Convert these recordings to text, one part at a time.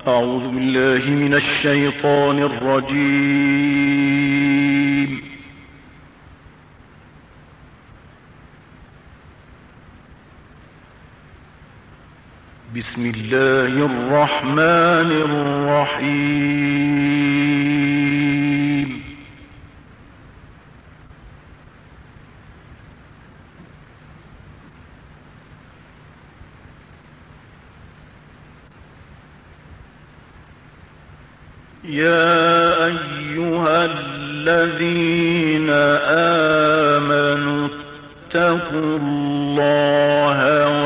أعوذ بالله من الشيطان الرجيم. بسم الله الرحمن الرحيم. يا أيها الذين آمنوا اتقوا الله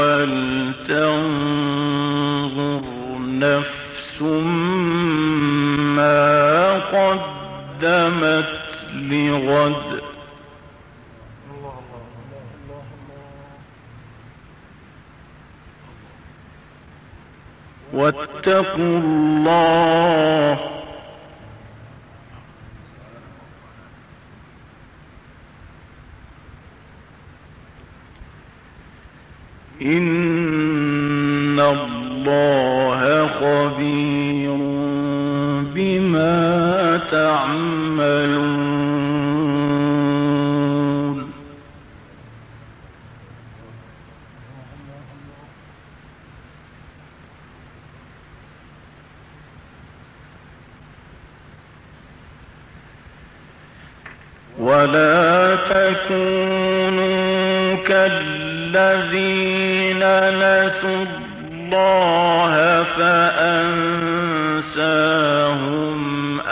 ولتنظر نفس ما قدمت لغد واتقوا الله إن الله خبير بما تعملون. ولا تكونوا كالذين نسوا الله فأنساهم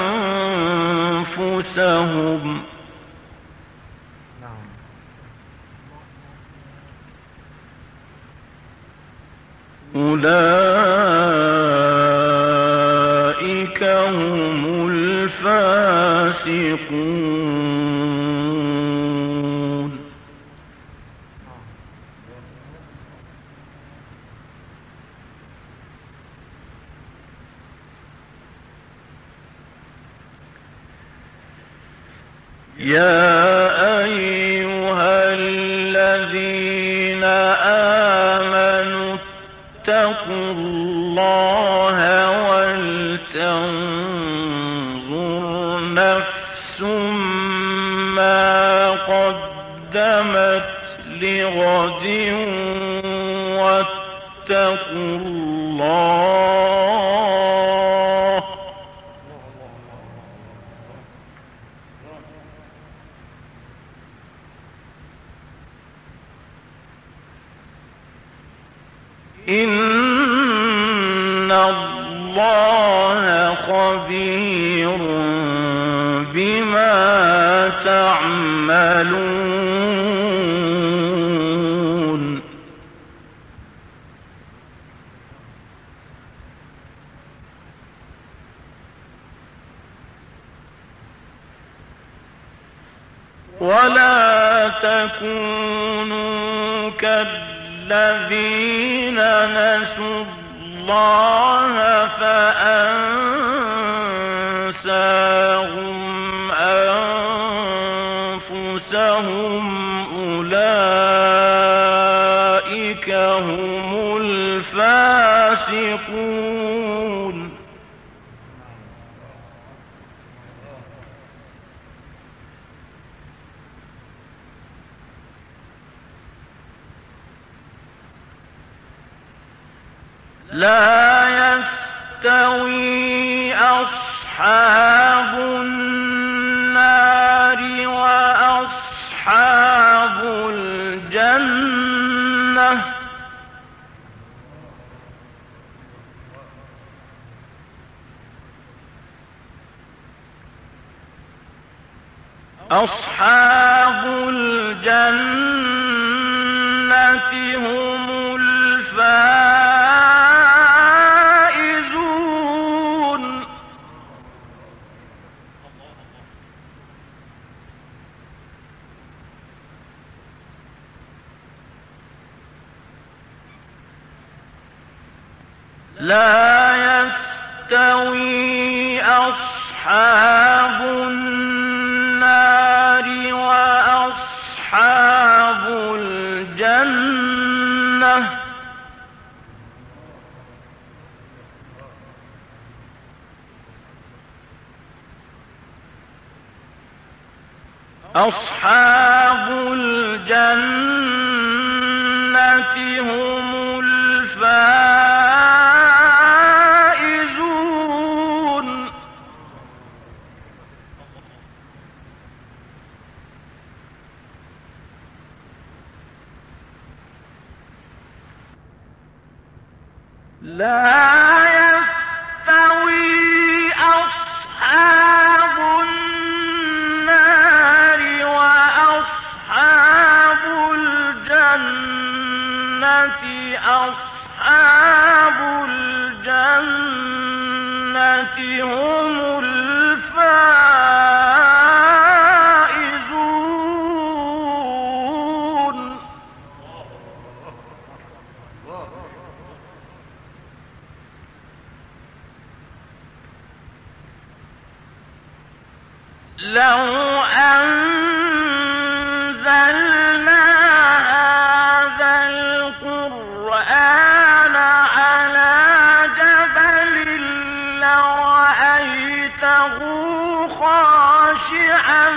أنفسهم أولئك هم الفاسقون. يا أيها الذين آمنوا اتقوا الله ولتنظر نفس ما قدمت لغد واتقوا الله إن الله خبير بما تعملون. ولا تكونوا كالذين نسوا الله فأنساهم أنفسهم أولئك هم الفاسقون. لا يستوي أصحاب النار وأصحاب الجنة أصحاب الجنة هم الفائزون. لا يستوي أصحاب النار وأصحاب الجنة أصحاب الجنة هم الفائزون لا يستوي أصحاب النار وأصحاب الجنة أصحاب الجنة هم الفائزون لو أنزلنا هذا القرآن على جبل لرأيته خاشعا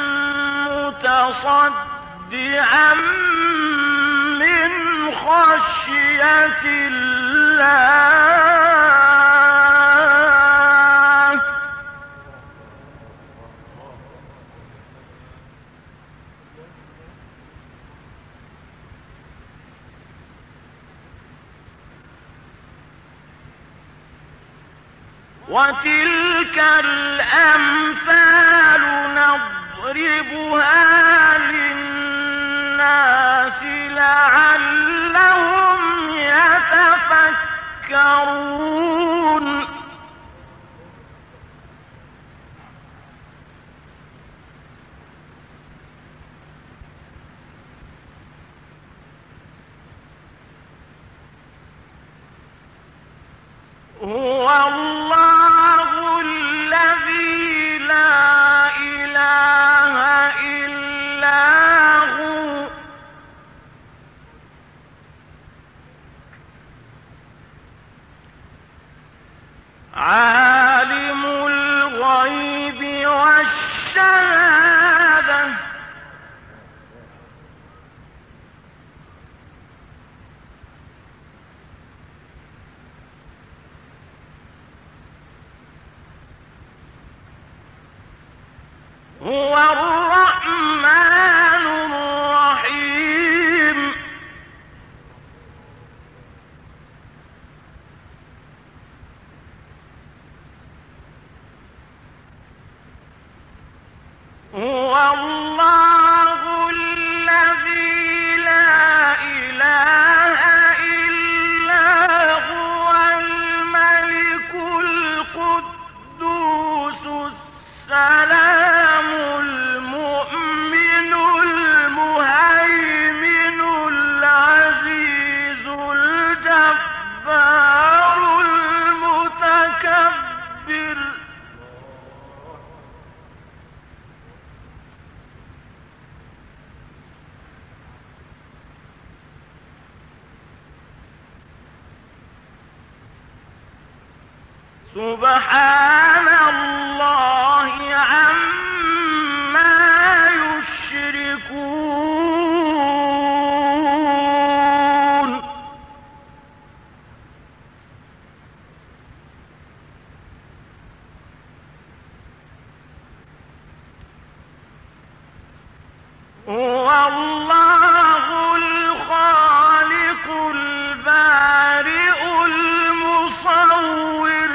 متصدعا من خشية الله وتلك الأمثال نضربها للناس لعلهم يتفكرون هو الله الذي لا إله إلا هو عالم الغيب والشهادة هو الرحمن الرحيم هو الله الذي لا إله إلا هو الملك القدوس السلام المؤمن المهيمن العزيز الجبار المتكبر سبحان الله عما يشركون هو الله الخالق البارئ المصور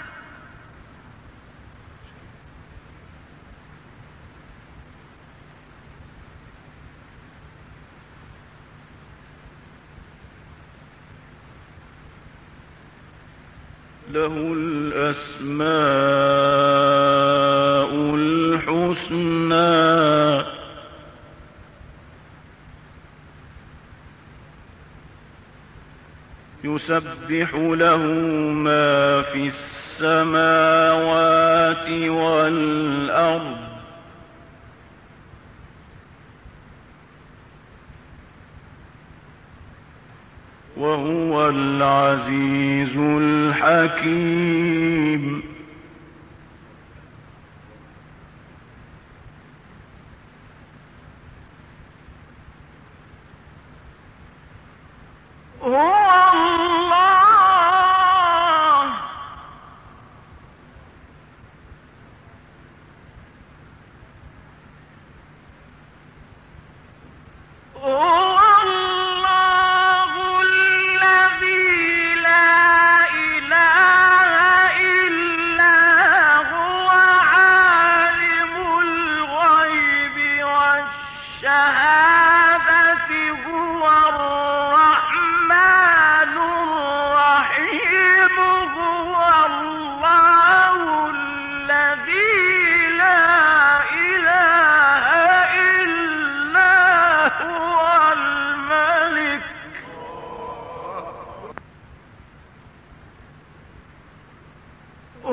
له الأسماء الحسنى يسبح له ما في السماوات والأرض وهو العزيز الحكيم.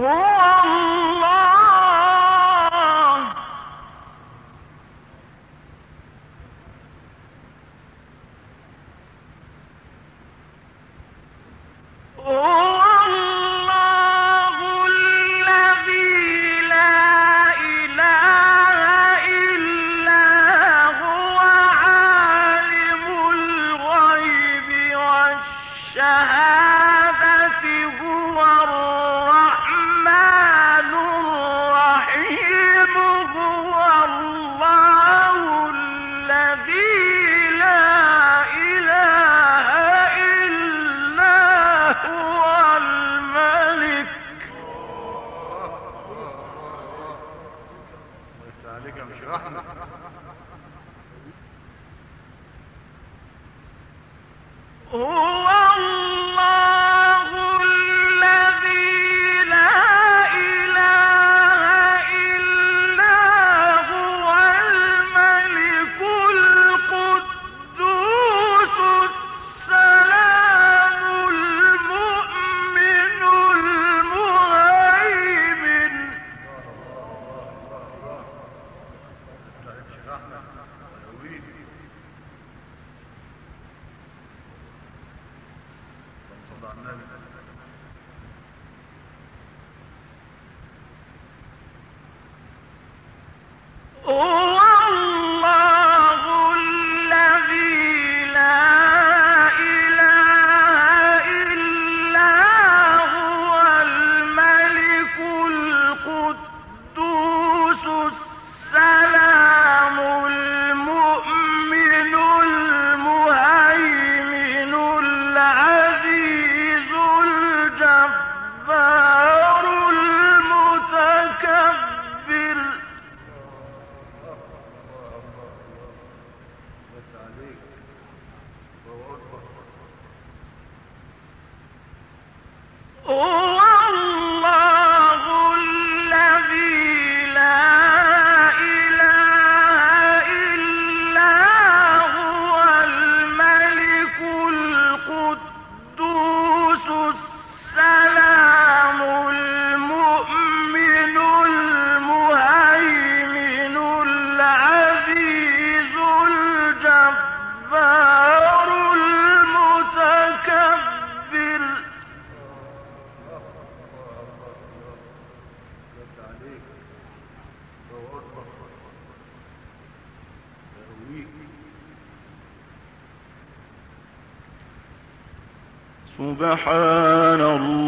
سبحان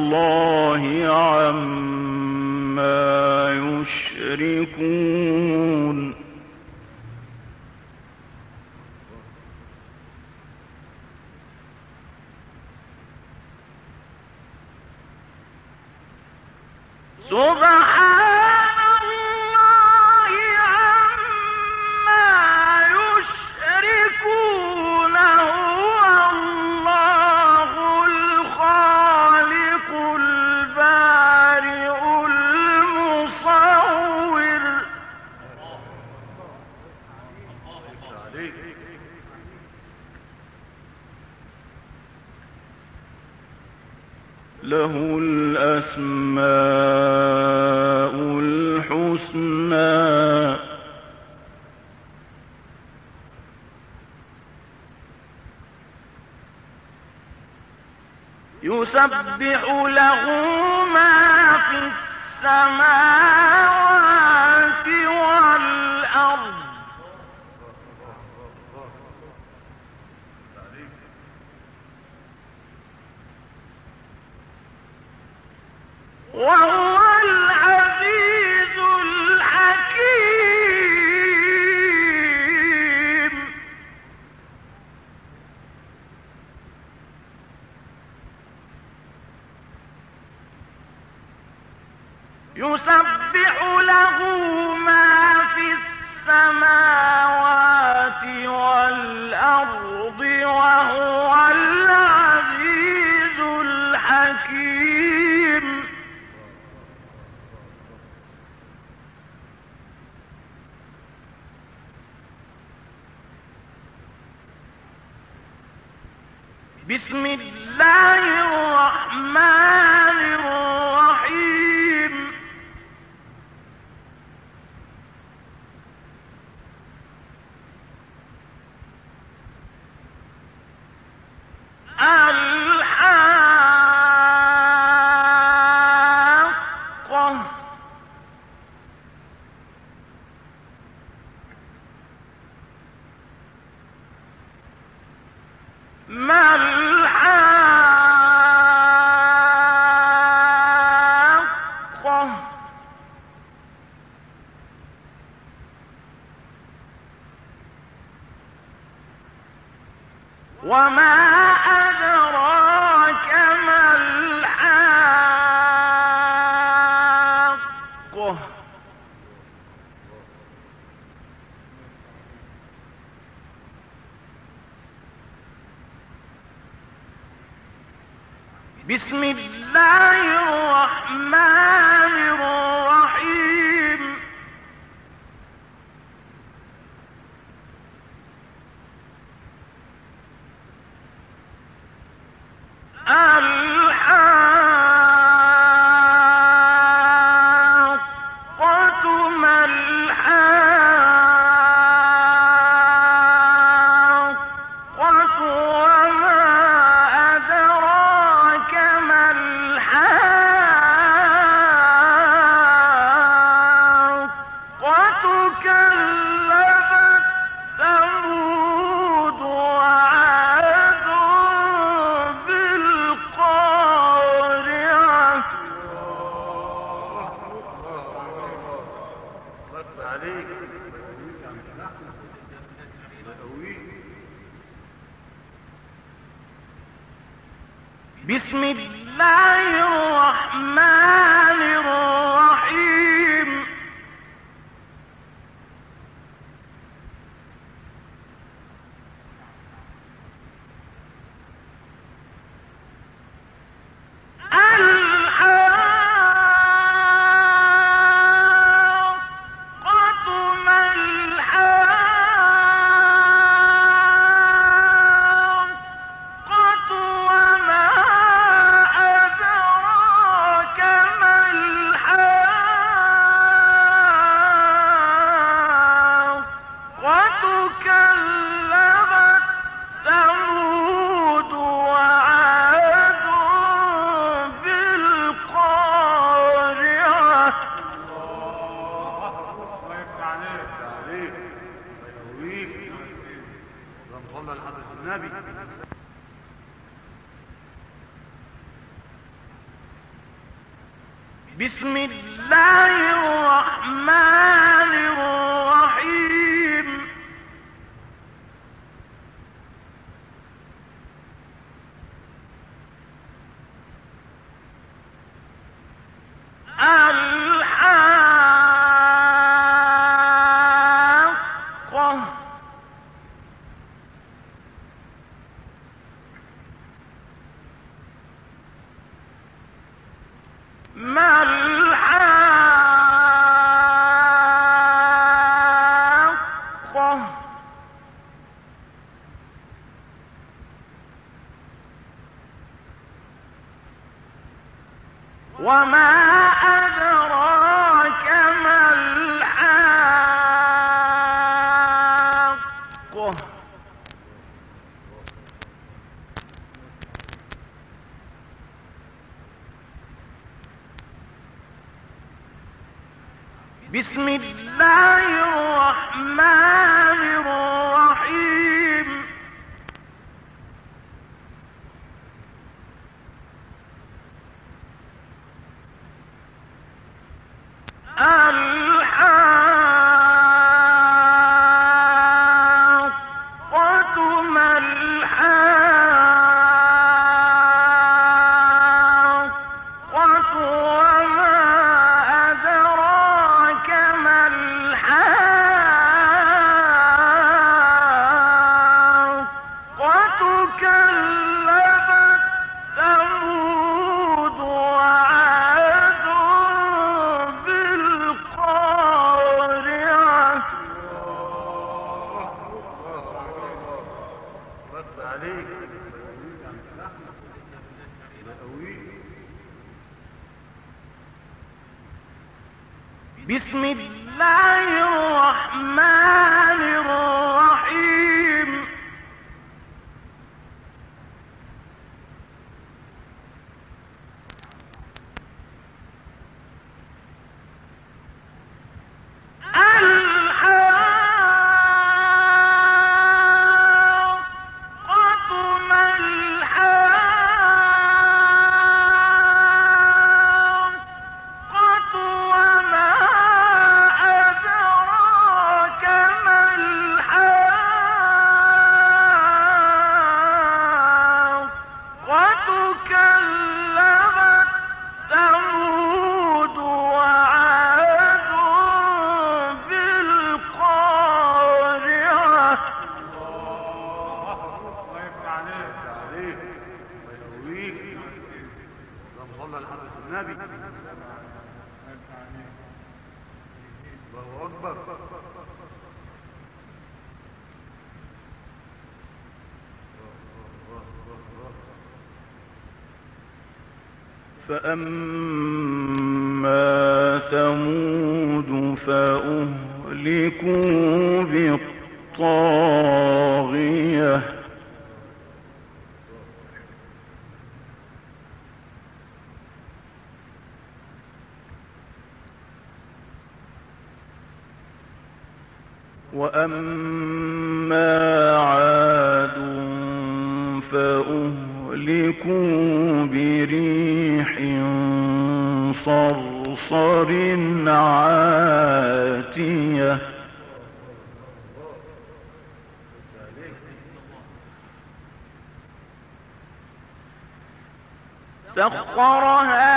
الله عما يشركون سبحان الله عما يشركون هو الله الخالق البارئ المصور له الأسماء الحسنى يسبح له ما في السماوات والأرض وهو العزيز الحكيم يسبح له ما في السماوات والأرض وهو العزيز الحكيم بسم الله الرحمن الرحيم وما أدراك ما الحاقة بسم الله الرحمن الرحيم الحاقة ما الحاقة وما أدراك ما الحاقة كذبت ثمود وعاد بالقارعة بسم الله الرحمن الرحيم الحاقة ما الحاقة وما أدراك ما الحاقة كذبت ثمود وعاد بالقارعة بسم الله الرحمن الرحيم الحاقة ما الحاقة وما أدراك ما الحاقة بسم الله الرحمن الرحيم الحاقة ما الحاقة وما أدراك ما الحاقة كذبت ثمود وعاد بالقارعة بسم الله الرحمن الرحيم الحاقة فأما ثمود فأهلكوا بالطاغية وأما عاد فأهلكوا بريح صرصر عاتية سخرها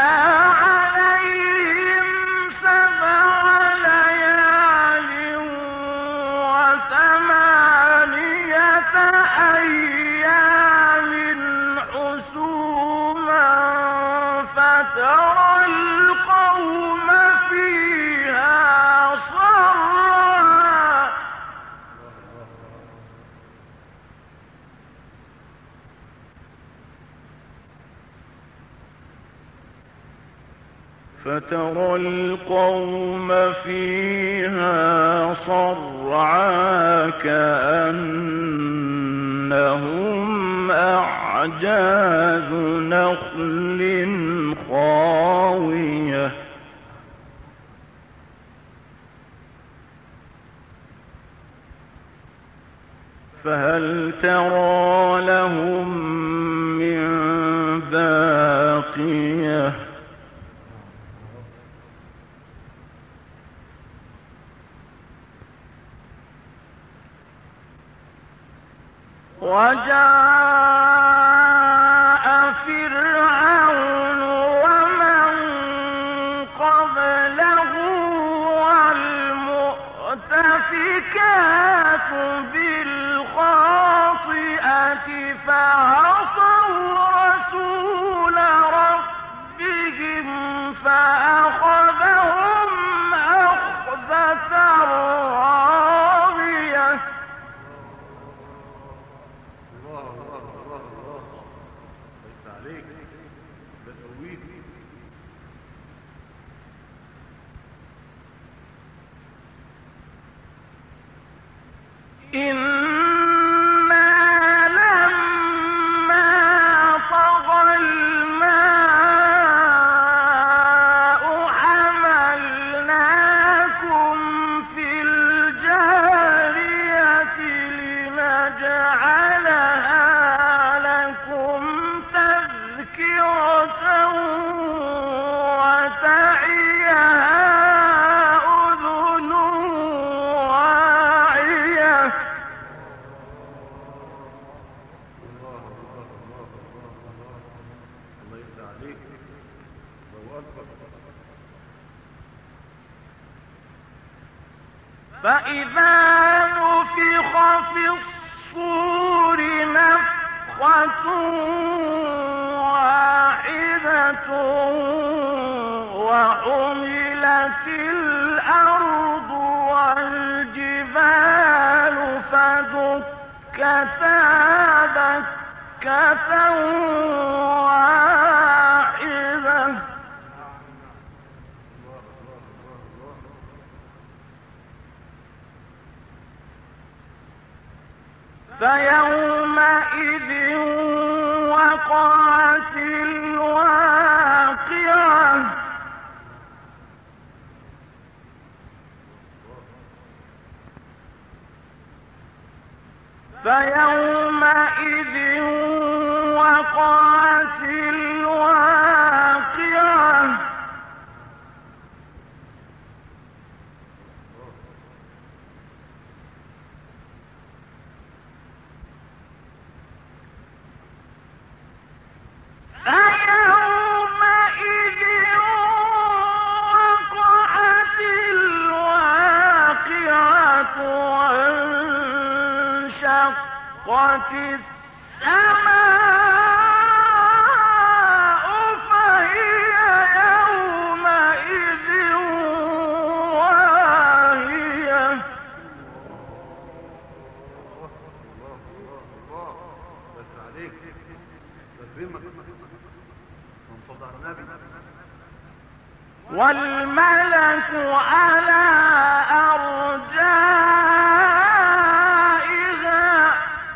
عليهم 7 ليال و8 أيام حسوما فترى القوم فيها صرعا كأنهم أعجاز نخل خاوية فهل ترى لهم من باقية وجاء فرعون ومن قبله والمؤتفكات بالخاطئة فعصوا رسول ربهم فأخذهم أخذة رابية إنا لما طغى الماء حملناكم في الجارية لنجعلها لكم تذكرة وتعيها أذن واعية فإذا نفخ في الصور نفخة واحدة وحملت الأرض والجبال فدكتا دكة واحدة فيومئذ وقعت الواقعة فيومئذ وقعت الواقعة فيومئذ وقعت الواقعة وانشقت السماء فهي يومئذ واهية والملك على أرجائها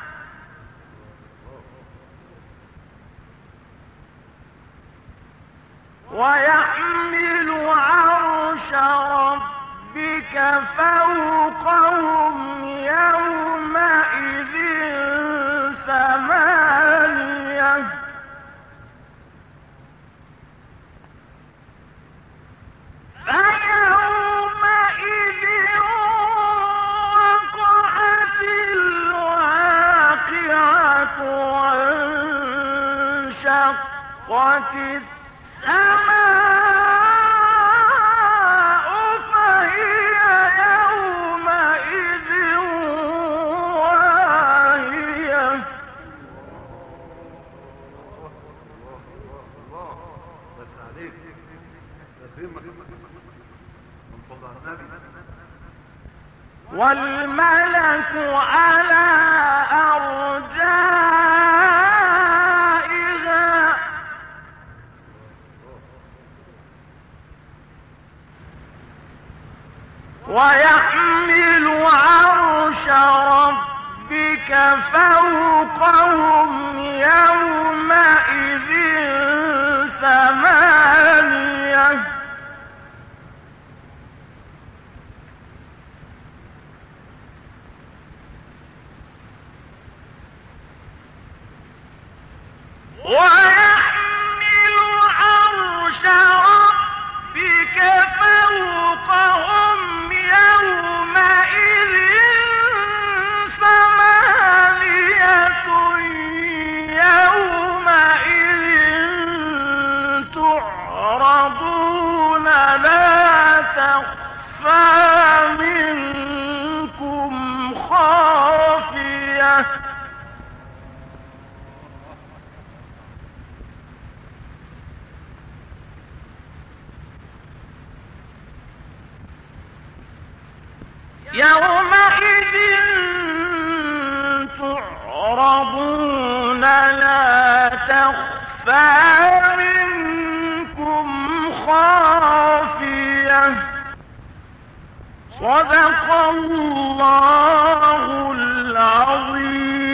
ويحمل عرش ربك فوقهم يومئذ ثمانية فيومئذ وقعت الواقعة وانشقت السماء فهي يومئذ واهية والملك على أرجائها ويحمل عرش ربك فوقهم يومئذ ثمانية ويحمل عرش ربك فوقهم يومئذ ثمانية يومئذ تعرضون لا تخفى منكم خافية يومئذ تعرضون لا تخفى منكم خافية صدق الله العظيم.